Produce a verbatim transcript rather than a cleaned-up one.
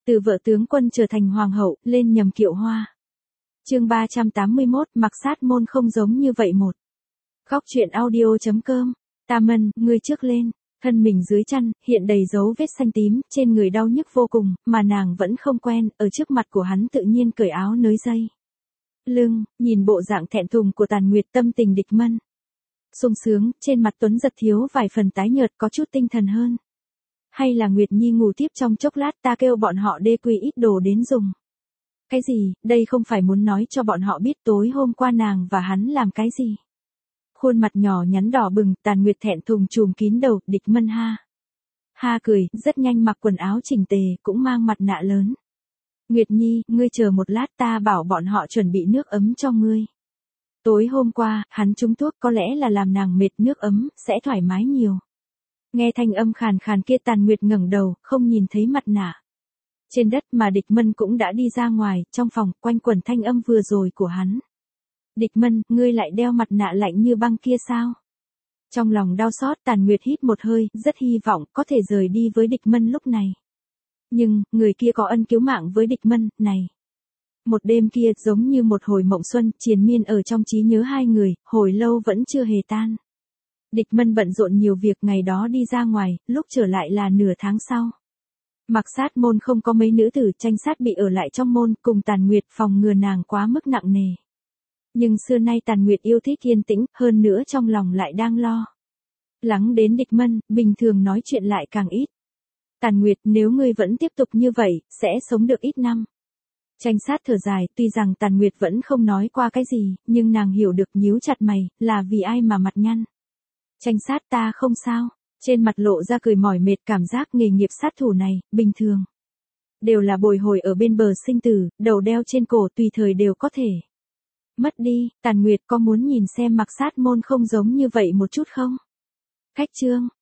Từ vợ tướng quân trở thành hoàng hậu, lên nhầm kiệu hoa. Chương ba trăm tám mươi mốt, mặc sát môn không giống như vậy một. Góc truyện audio chấm com. Ta Mân, ngươi trước lên. Thân mình dưới chăn, hiện đầy dấu vết xanh tím, trên người đau nhức vô cùng, mà nàng vẫn không quen, ở trước mặt của hắn tự nhiên cởi áo nới dây. Lưng, nhìn bộ dạng thẹn thùng của Tàn Nguyệt, tâm tình Địch Mân sung sướng, trên mặt Tuấn Giật thiếu vài phần tái nhợt, có chút tinh thần hơn. Hay là Nguyệt Nhi ngủ tiếp trong chốc lát, ta kêu bọn họ đê quy ít đồ đến dùng. Cái gì, đây không phải muốn nói cho bọn họ biết tối hôm qua nàng và hắn làm cái gì. Khuôn mặt nhỏ nhắn đỏ bừng, Tàn Nguyệt thẹn thùng trùm kín đầu, Địch Mân ha. Ha cười, rất nhanh mặc quần áo chỉnh tề, cũng mang mặt nạ lớn. Nguyệt Nhi, ngươi chờ một lát, ta bảo bọn họ chuẩn bị nước ấm cho ngươi. Tối hôm qua, hắn trúng thuốc, có lẽ là làm nàng mệt, nước ấm, sẽ thoải mái nhiều. Nghe thanh âm khàn khàn kia, Tàn Nguyệt ngẩng đầu, không nhìn thấy mặt nạ. Trên đất mà Địch Mân cũng đã đi ra ngoài, trong phòng, quanh quẩn thanh âm vừa rồi của hắn. Địch Mân, ngươi lại đeo mặt nạ lạnh như băng kia sao? Trong lòng đau xót, Tàn Nguyệt hít một hơi, rất hy vọng có thể rời đi với Địch Mân lúc này. Nhưng, người kia có ân cứu mạng với Địch Mân, này. Một đêm kia giống như một hồi mộng xuân, triền miên ở trong trí nhớ hai người, hồi lâu vẫn chưa hề tan. Địch Mân bận rộn nhiều việc, ngày đó đi ra ngoài, lúc trở lại là nửa tháng sau. Mặc sát môn không có mấy nữ tử, tranh sát bị ở lại trong môn, cùng Tàn Nguyệt phòng ngừa nàng quá mức nặng nề. Nhưng xưa nay Tàn Nguyệt yêu thích yên tĩnh, hơn nữa trong lòng lại đang lo lắng đến Địch Mân, bình thường nói chuyện lại càng ít. Tàn Nguyệt, nếu ngươi vẫn tiếp tục như vậy, sẽ sống được ít năm. Tranh sát thở dài, tuy rằng Tàn Nguyệt vẫn không nói qua cái gì, nhưng nàng hiểu được, nhíu chặt mày, là vì ai mà mặt nhăn. Tranh sát, ta không sao. Trên mặt lộ ra cười mỏi mệt, cảm giác nghề nghiệp sát thủ này, bình thường. Đều là bồi hồi ở bên bờ sinh tử, đầu đeo trên cổ, tùy thời đều có thể mất đi. Tàn Nguyệt, có muốn nhìn xem mặc sát môn không giống như vậy một chút không? Cách chương.